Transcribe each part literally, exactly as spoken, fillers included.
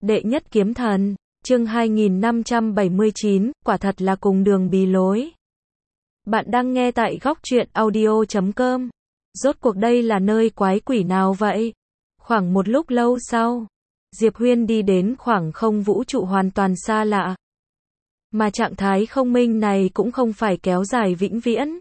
Đệ nhất kiếm thần, chương hai nghìn năm trăm bảy mươi chín, quả thật là cùng đường bí lối. Bạn đang nghe tại góc truyện audio chấm com. Rốt cuộc đây là nơi quái quỷ nào vậy? Khoảng một lúc lâu sau, Diệp Huyên đi đến khoảng không vũ trụ hoàn toàn xa lạ. Mà trạng thái không minh này cũng không phải kéo dài vĩnh viễn.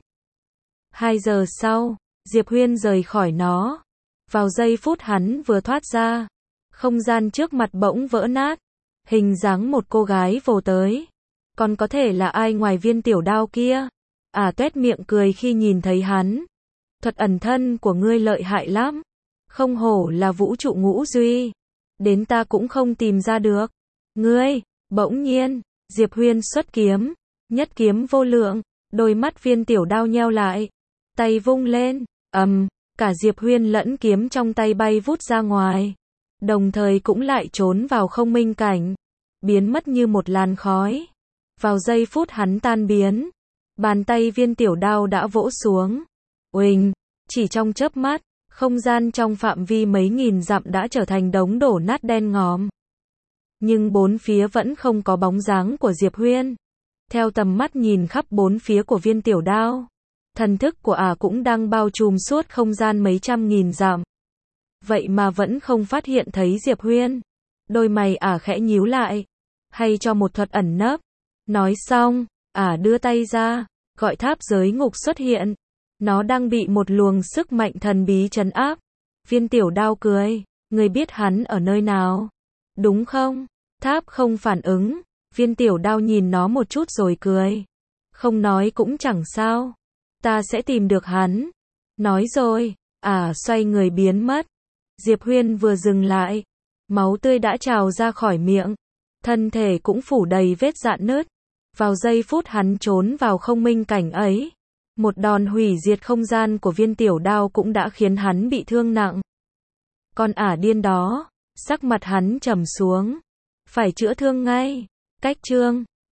Hai giờ sau, Diệp Huyên rời khỏi nó. Vào giây phút hắn vừa thoát ra, không gian trước mặt bỗng vỡ nát. Hình dáng một cô gái vồ tới. Còn có thể là ai ngoài Viên Tiểu Đao kia? À, tuét miệng cười khi nhìn thấy hắn. Thuật ẩn thân của ngươi lợi hại lắm. Không hổ là vũ trụ ngũ duy. Đến ta cũng không tìm ra được. Ngươi, bỗng nhiên, Diệp Huyên xuất kiếm. Nhất kiếm vô lượng. Đôi mắt Viên Tiểu Đao nheo lại. Tay vung lên, ầm, um, cả Diệp Huyên lẫn kiếm trong tay bay vút ra ngoài. Đồng thời cũng lại trốn vào không minh cảnh. Biến mất như một làn khói. Vào giây phút hắn tan biến, bàn tay Viên Tiểu Đao đã vỗ xuống. Uỳnh, chỉ trong chớp mắt, không gian trong phạm vi mấy nghìn dặm đã trở thành đống đổ nát đen ngòm. Nhưng bốn phía vẫn không có bóng dáng của Diệp Huyên. Theo tầm mắt nhìn khắp bốn phía của Viên Tiểu Đao, thần thức của ả cũng đang bao trùm suốt không gian mấy trăm nghìn dặm. Vậy mà vẫn không phát hiện thấy Diệp Huyên. Đôi mày ả khẽ nhíu lại. Hay cho một thuật ẩn nấp. Nói xong, ả đưa tay ra, gọi tháp giới ngục xuất hiện. Nó đang bị một luồng sức mạnh thần bí trấn áp. Viên Tiểu Đao cười, người biết hắn ở nơi nào, đúng không? Tháp không phản ứng. Viên Tiểu Đao nhìn nó một chút rồi cười. Không nói cũng chẳng sao. Ta sẽ tìm được hắn. Nói rồi, ả xoay người biến mất. Diệp Huyên vừa dừng lại, máu tươi đã trào ra khỏi miệng, thân thể cũng phủ đầy vết rạn nứt. Vào giây phút hắn trốn vào không minh cảnh ấy, một đòn hủy diệt không gian của Viên Tiểu Đao cũng đã khiến hắn bị thương nặng. Con ả điên đó, sắc mặt hắn trầm xuống. Phải chữa thương ngay. Cách chương